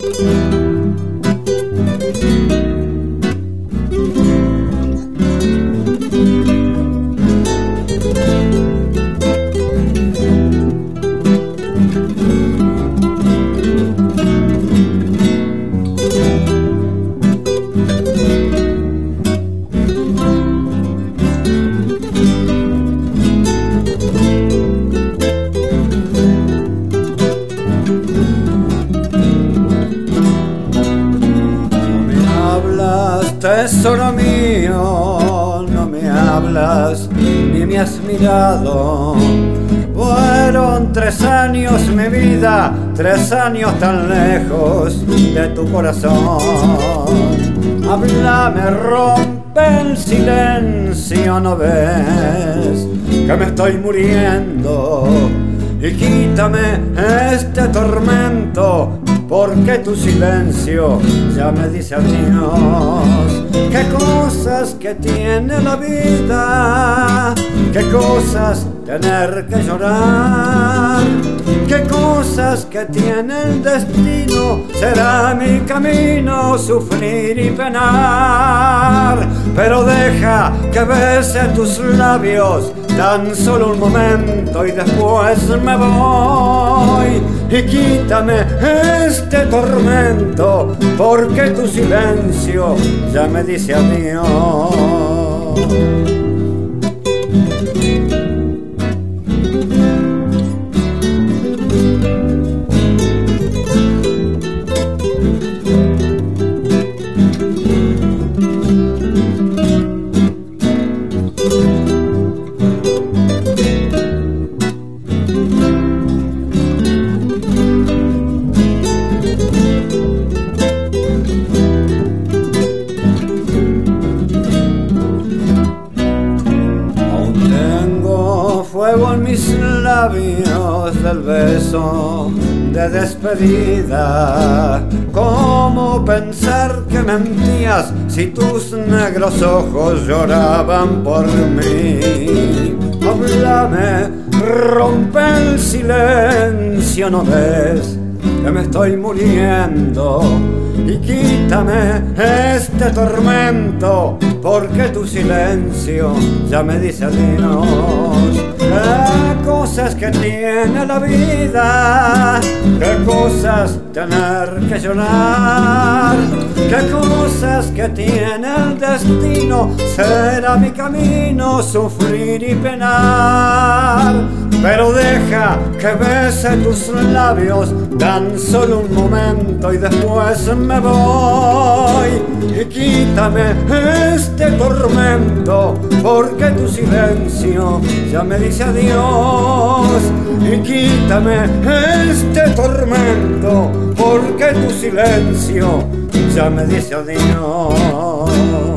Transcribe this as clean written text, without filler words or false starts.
Tesoro mío, no me hablas ni me has mirado. Fueron 3 años mi vida, 3 años tan lejos de tu corazón. Háblame, rompe el silencio, ¿no ves que me estoy muriendo? Y quítame este tormento, porque tu silencio ya me dice adiós. Qué cosas que tiene la vida, qué cosas tener que llorar, qué cosas que tiene el destino. Será mi camino sufrir y penar, pero deja que bese tus labios tan solo un momento y después me voy. Y quítame este tormento, porque tu silencio ya me dice adiós. Fuego en mis labios del beso de despedida. ¿Cómo pensar que mentías si tus negros ojos lloraban por mí? Háblame, rompe el silencio, ¿no ves que me estoy muriendo? Y quítame este tormento, porque tu silencio ya me dice adiós. Qué cosas que tiene la vida, qué cosas tener que llorar, qué cosas que tiene el destino. Será mi camino sufrir y penar, pero deja que bese tus labios tan solo un momento y después me voy. Y quítame este tormento, porque tu silencio ya me dice adiós. Y quítame este tormento, porque tu silencio ya me dice adiós.